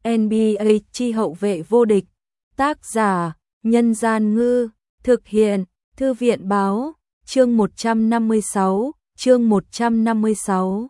NBA chi hậu vệ vô địch. Tác giả: Nhân Gian Ngư. Thực hiện: Thư viện Báo. Chương 156. Chương 156.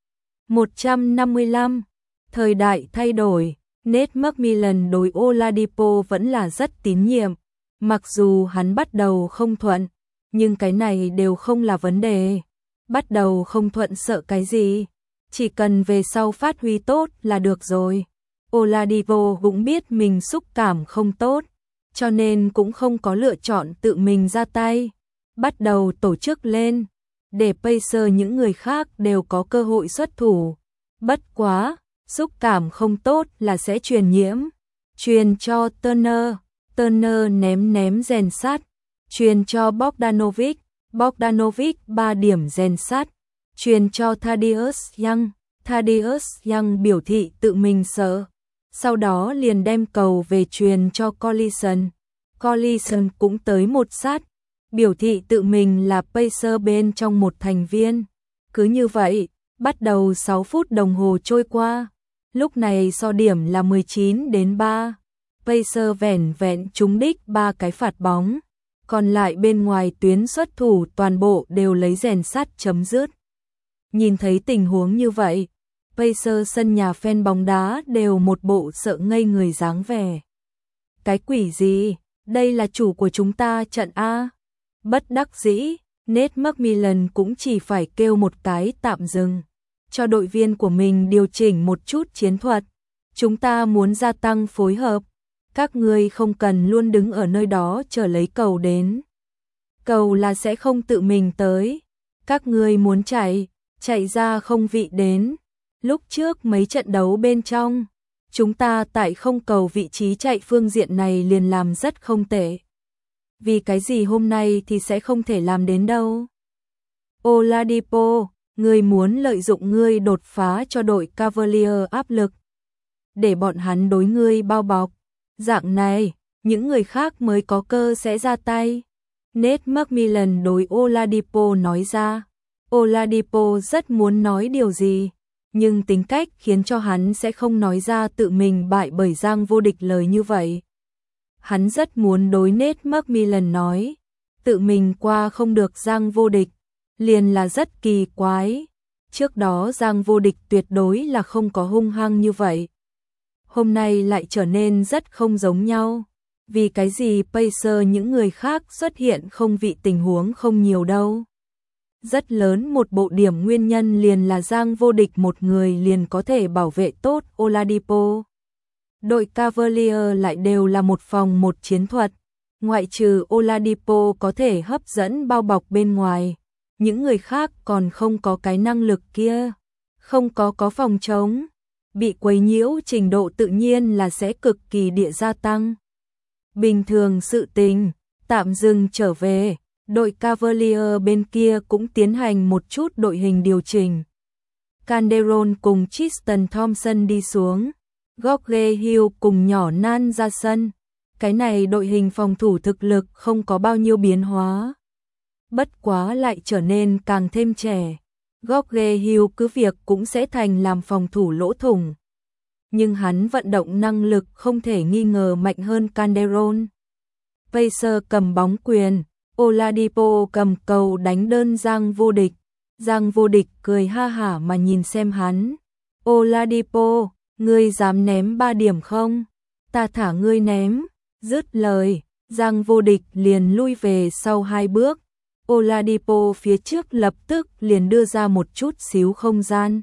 155. Thời đại thay đổi. Nate McMillan đối Oladipo vẫn là rất tín nhiệm. Mặc dù hắn bắt đầu không thuận, nhưng cái này đều không là vấn đề. Bắt đầu không thuận sợ cái gì? Chỉ cần về sau phát huy tốt là được rồi. Oladipo cũng biết mình xúc cảm không tốt, cho nên cũng không có lựa chọn tự mình ra tay. Bắt đầu tổ chức lên, để Pacers những người khác đều có cơ hội xuất thủ. Bất quá, xúc cảm không tốt là sẽ truyền nhiễm. Truyền cho Turner, Turner ném rèn sắt. Truyền cho Bogdanovic, Bogdanovic 3 điểm rèn sắt. Truyền cho Thaddeus Young, Thaddeus Young biểu thị tự mình sợ. Sau đó liền đem cầu về truyền cho Collison. Collison cũng tới một sát, biểu thị tự mình là Pacers bên trong một thành viên. Cứ như vậy, bắt đầu 6 phút đồng hồ trôi qua. Lúc này so điểm là 19-3. Pacers vẻn vẹn trúng đích 3 cái phạt bóng. Còn lại bên ngoài tuyến xuất thủ toàn bộ đều lấy rèn sắt chấm dứt. Nhìn thấy tình huống như vậy, Pacers sân nhà fan bóng đá đều một bộ sợ ngây người dáng vẻ. Cái quỷ gì? Đây là chủ của chúng ta trận A. Bất đắc dĩ, Nate McMillan cũng chỉ phải kêu một cái tạm dừng, cho đội viên của mình điều chỉnh một chút chiến thuật. Chúng ta muốn gia tăng phối hợp. Các ngươi không cần luôn đứng ở nơi đó chờ lấy cầu đến. Cầu là sẽ không tự mình tới. Các ngươi muốn chạy ra không vị đến. Lúc trước mấy trận đấu bên trong, chúng ta tại không cầu vị trí chạy phương diện này liền làm rất không tệ. Vì cái gì hôm nay thì sẽ không thể làm đến đâu. Oladipo, ngươi muốn lợi dụng ngươi đột phá cho đội Cavaliers áp lực, để bọn hắn đối ngươi bao bọc. Dạng này, những người khác mới có cơ sẽ ra tay. Nate McMillan đối Oladipo nói ra. Oladipo rất muốn nói điều gì, nhưng tính cách khiến cho hắn sẽ không nói ra tự mình bại bởi Giang vô địch lời như vậy. Hắn rất muốn đối Nate McMillan nói, tự mình qua không được Giang vô địch, liền là rất kỳ quái. Trước đó Giang vô địch tuyệt đối là không có hung hăng như vậy. Hôm nay lại trở nên rất không giống nhau. Vì cái gì Pacers những người khác xuất hiện không vị tình huống không nhiều đâu. Rất lớn một bộ điểm nguyên nhân liền là Giang vô địch một người liền có thể bảo vệ tốt Oladipo. Đội Cavaliers lại đều là một phòng một chiến thuật. Ngoại trừ Oladipo có thể hấp dẫn bao bọc bên ngoài, những người khác còn không có cái năng lực kia. Không có phòng chống. Bị quấy nhiễu trình độ tự nhiên là sẽ cực kỳ địa gia tăng. Bình thường sự tình, tạm dừng trở về, đội Cavaliers bên kia cũng tiến hành một chút đội hình điều chỉnh. Calderon cùng Tristan Thompson đi xuống, George Hill cùng nhỏ Nan ra sân. Cái này đội hình phòng thủ thực lực không có bao nhiêu biến hóa. Bất quá lại trở nên càng thêm trẻ. George Hill cứ việc cũng sẽ thành làm phòng thủ lỗ thủng. Nhưng hắn vận động năng lực không thể nghi ngờ mạnh hơn Calderon. Pacers cầm bóng quyền, Oladipo cầm cầu đánh đơn Giang vô địch. Giang vô địch cười ha hả mà nhìn xem hắn. Oladipo, ngươi dám ném 3 điểm không? Ta thả ngươi ném. Dứt lời, Giang vô địch liền lui về sau 2 bước. Oladipo phía trước lập tức liền đưa ra một chút xíu không gian.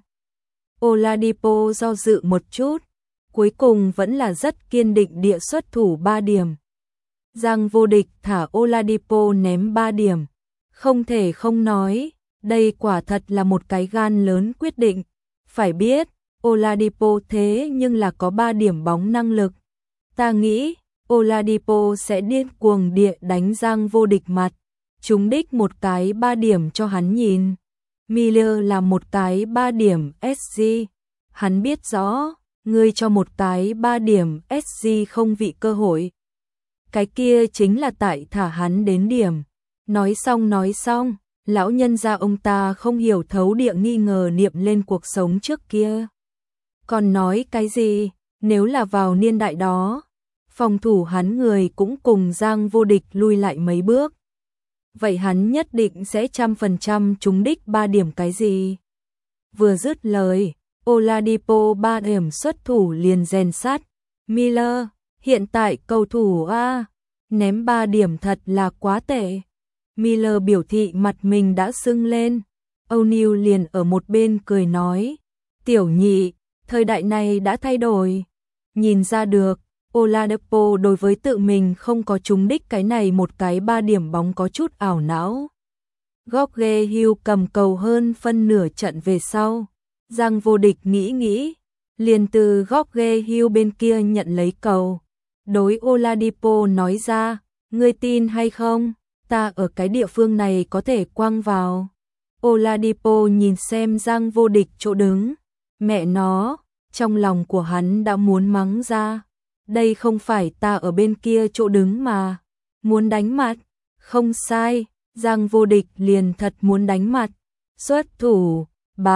Oladipo do dự một chút, cuối cùng vẫn là rất kiên định địa xuất thủ 3 điểm. Giang vô địch thả Oladipo ném 3 điểm. Không thể không nói, đây quả thật là một cái gan lớn quyết định. Phải biết, Oladipo thế nhưng là có 3 điểm bóng năng lực. Ta nghĩ, Oladipo sẽ điên cuồng địa đánh Giang vô địch mặt. Trúng đích một cái 3 điểm cho hắn nhìn. Miller là một cái 3 điểm SG. Hắn biết rõ, ngươi cho một cái 3 điểm SG không vị cơ hội. Cái kia chính là tại thả hắn đến điểm. Nói xong, lão nhân gia ông ta không hiểu thấu địa nghi ngờ niệm lên cuộc sống trước kia. Còn nói cái gì? Nếu là vào niên đại đó, phòng thủ hắn người cũng cùng Giang Vô Địch lui lại mấy bước. Vậy hắn nhất định sẽ 100% trúng đích 3 điểm cái gì? Vừa dứt lời, Oladipo 3 điểm xuất thủ liền rèn sát. Miller, hiện tại cầu thủ A, ném 3 điểm thật là quá tệ. Miller biểu thị mặt mình đã sưng lên. O'Neal liền ở một bên cười nói, tiểu nhị, thời đại này đã thay đổi. Nhìn ra được, Oladipo đối với tự mình không có trúng đích cái này một cái 3 điểm bóng có chút ảo não. Jorge Hill cầm cầu hơn phân nửa trận về sau. Giang Vô Địch nghĩ, liền từ Jorge Hill bên kia nhận lấy cầu. Đối Oladipo nói ra, ngươi tin hay không, ta ở cái địa phương này có thể quăng vào. Oladipo nhìn xem Giang Vô Địch chỗ đứng, mẹ nó, trong lòng của hắn đã muốn mắng ra. Đây không phải ta ở bên kia chỗ đứng mà, muốn đánh mặt, không sai, Giang Vô Địch liền thật muốn đánh mặt. Xuất thủ,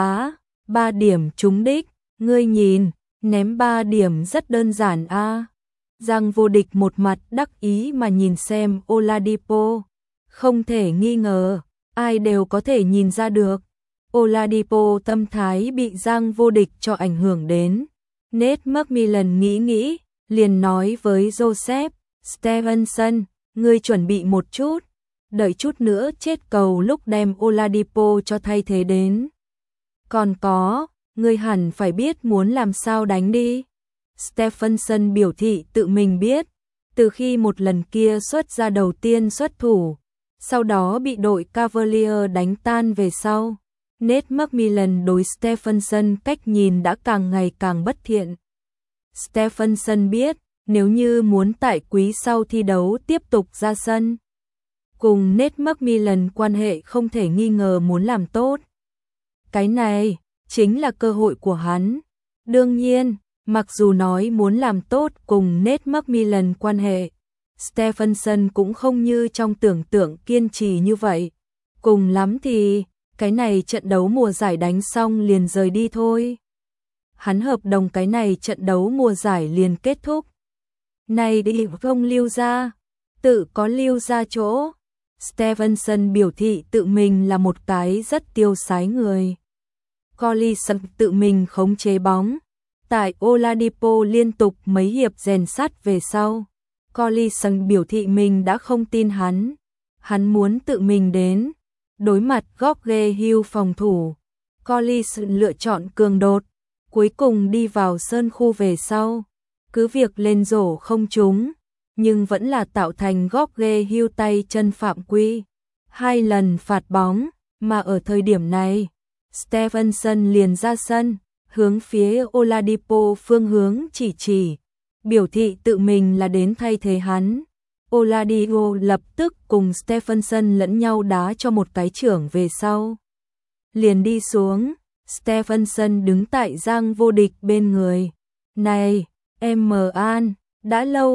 3 điểm trúng đích, ngươi nhìn, ném 3 điểm rất đơn giản a. Giang Vô Địch một mặt đắc ý mà nhìn xem Oladipo, không thể nghi ngờ, ai đều có thể nhìn ra được. Oladipo tâm thái bị Giang Vô Địch cho ảnh hưởng đến. Nate McMillan nghĩ, liền nói với Joseph Stevenson, ngươi chuẩn bị một chút, đợi chút nữa chết cầu lúc đem Oladipo cho thay thế đến. Còn có, ngươi hẳn phải biết muốn làm sao đánh đi. Stevenson biểu thị tự mình biết, từ khi một lần kia xuất ra đầu tiên xuất thủ, sau đó bị đội Cavalier đánh tan về sau. Nate McMillan đối Stevenson cách nhìn đã càng ngày càng bất thiện. Stevenson biết, nếu như muốn tại quý sau thi đấu tiếp tục ra sân, cùng Nate McMillan quan hệ không thể nghi ngờ muốn làm tốt. Cái này chính là cơ hội của hắn. Đương nhiên, mặc dù nói muốn làm tốt cùng Nate McMillan quan hệ, Stevenson cũng không như trong tưởng tượng kiên trì như vậy. Cùng lắm thì, cái này trận đấu mùa giải đánh xong liền rời đi thôi. Hắn hợp đồng cái này trận đấu mùa giải liền kết thúc. Này đi không lưu ra, tự có lưu ra chỗ. Stevenson biểu thị tự mình là một cái rất tiêu sái người. Collison tự mình khống chế bóng. Tại Oladipo liên tục mấy hiệp rèn sắt về sau, Collison biểu thị mình đã không tin hắn. Hắn muốn tự mình đến. Đối mặt Jorge Hill phòng thủ, Collison lựa chọn cường đột, cuối cùng đi vào sơn khu về sau. Cứ việc lên rổ không trúng, nhưng vẫn là tạo thành Jorge Hill tay chân phạm quy. 2 lần phạt bóng, mà ở thời điểm này, Stevenson liền ra sân, hướng phía Oladipo phương hướng chỉ, biểu thị tự mình là đến thay thế hắn. Oladipo lập tức cùng Stevenson lẫn nhau đá cho một cái chưởng về sau. Liền đi xuống, Stevenson đứng tại Giang Vô Địch bên người. Này, em An, đã lâu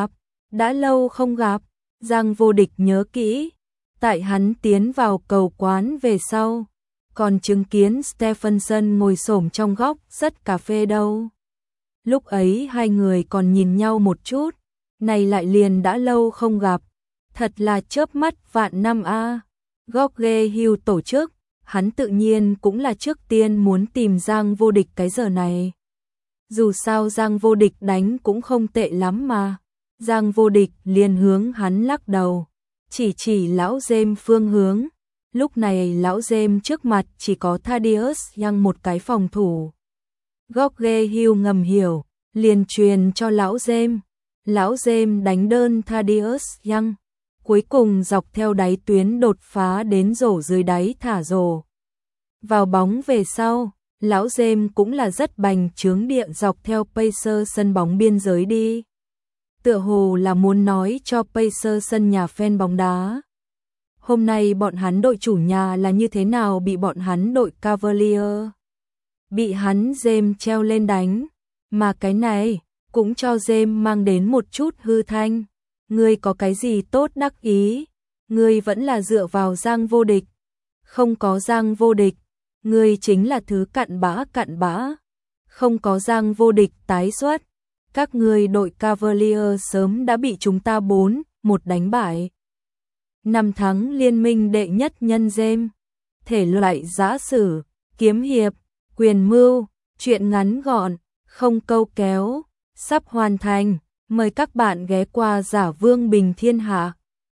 không gặp, Giang Vô Địch nhớ kỹ. Tại hắn tiến vào cầu quán về sau, còn chứng kiến Stevenson ngồi xổm trong góc rất cà phê đâu. Lúc ấy hai người còn nhìn nhau một chút, này lại liền đã lâu không gặp, thật là chớp mắt vạn năm a. Jorge Hill tổ chức, hắn tự nhiên cũng là trước tiên muốn tìm Giang Vô Địch cái giờ này. Dù sao Giang Vô Địch đánh cũng không tệ lắm mà. Giang Vô Địch liền hướng hắn lắc đầu, chỉ lão James phương hướng. Lúc này lão James trước mặt chỉ có Thaddeus Young một cái phòng thủ. Jorge Hill ngầm hiểu, liền truyền cho lão James. Lão James đánh đơn Thaddeus Young, cuối cùng dọc theo đáy tuyến đột phá đến rổ dưới đáy thả rổ. Vào bóng về sau, lão James cũng là rất bành trướng địa dọc theo Pacers sân bóng biên giới đi. Tựa hồ là muốn nói cho Pacers sân nhà fan bóng đá. Hôm nay bọn hắn đội chủ nhà là như thế nào bị bọn hắn đội Cavalier. Bị hắn James treo lên đánh, mà cái này cũng cho James mang đến một chút hư thanh. Ngươi có cái gì tốt đắc ý? Ngươi vẫn là dựa vào Giang Vô Địch. Không có Giang Vô Địch, ngươi chính là thứ cặn bã. Không có Giang Vô Địch tái xuất, các ngươi đội Cavalier sớm đã bị chúng ta 4-1 đánh bại. 5 thắng liên minh đệ nhất nhân James. Thể loại giã sử, kiếm hiệp, quyền mưu, truyện ngắn gọn, không câu kéo, sắp hoàn thành. Mời các bạn ghé qua Giả Vương Bình Thiên Hạ.